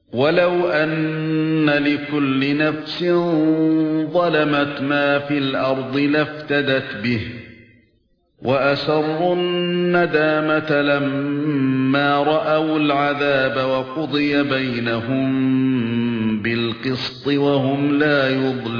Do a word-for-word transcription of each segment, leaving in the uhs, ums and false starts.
وَلَوْ أَنَّ لِكُلِّ نَفْسٍ ظَلَمَتْ مَا فِي الْأَرْضِ لَافْتَدَتْ بِهِ وَأَسَرُّوا النَّدَامَةَ لَمَّا رَأَوُا الْعَذَابَ وَقُضِيَ بَيْنَهُم بِالْقِسْطِ وَهُمْ لَا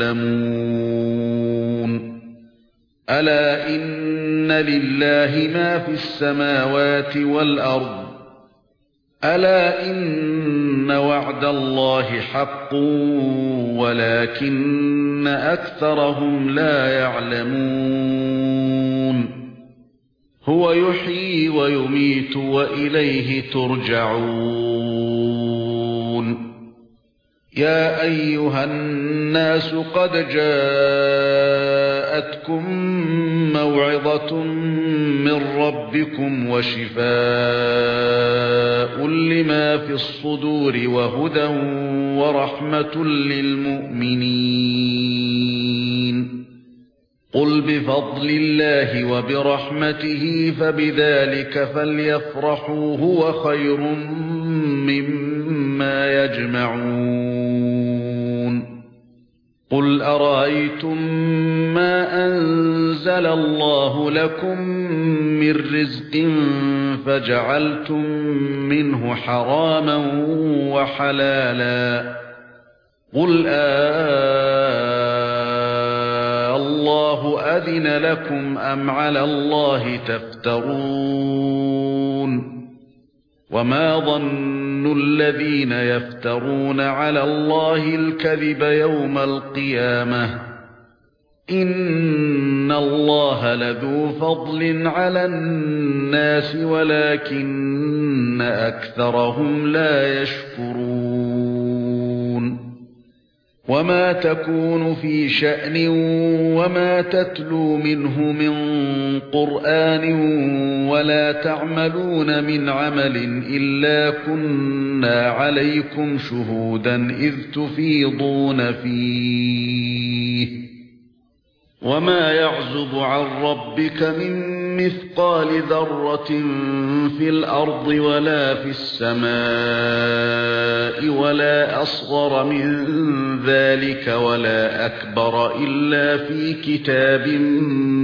يُظْلَمُونَ أَلَا إِنَّ لِلَّهِ مَا فِي السَّمَاوَاتِ وَالْأَرْضِ أَلَا إِنَّ وَعْدَ اللَّهِ حَقٌّ وَلَكِنَّ أَكْثَرَهُمْ لَا يَعْلَمُونَ هُوَ يُحْيِي وَيُمِيتُ وَإِلَيْهِ تُرْجَعُونَ يَا أَيُّهَا النَّاسُ قَدْ جَاءَتْكُمْ مَوْعِظَةٌ مِّن رَّبِّكُمْ وَشِفَاءٌ لِّمَا فِي الصُّدُورِ وَهُدًى وَرَحْمَةٌ لِّلْمُؤْمِنِينَ قُلْ بِفَضْلِ اللَّهِ وَبِرَحْمَتِهِ فَبِذَلِكَ فَلْيَفْرَحُوا هُوَ خَيْرٌ مِّمَّا يَجْمَعُونَ قُلْ أَرَأَيْتُم مَّا أَنزَلَ اللَّهُ لَكُم مِّن رِّزْقٍ فَجَعَلْتُم مِّنْهُ حَرَامًا وَحَلَالًا قُلْ آللَّهُ أَذِنَ لَكُمْ أَمْ عَلَى اللَّهِ تَفْتَرُونَ وَمَا ظَنُّ الَّذِينَ يَفْتَرُونَ عَلَى اللَّهِ الْكَذِبَ يَوْمَ الْقِيَامَةِ إِنَّ اللَّهَ لَذُو فَضْلٍ عَلَى النَّاسِ وَلَكِنَّ أَكْثَرَهُمْ لَا يَشْكُرُونَ وَمَا تَكُونُ فِي شَأْنٍ وَمَا تَتْلُو مِنْهُ مِنْ قُرْآنٍ وَلَا تَعْمَلُونَ مِنْ عَمَلٍ إِلَّا كُنَّا عَلَيْكُمْ شُهُودًا إِذْ تُفِيضُونَ فِيهِ وَمَا يَعْزُبُ عَنْ رَبِّكَ مِنْ مِثْقَالِ ذَرَّةٍ فِي الْأَرْضِ وَلَا فِي السَّمَاءِ وَلَا أَصْغَرَ مِنْ ذَلِكَ وَلَا أَكْبَرَ إِلَّا فِي كِتَابٍ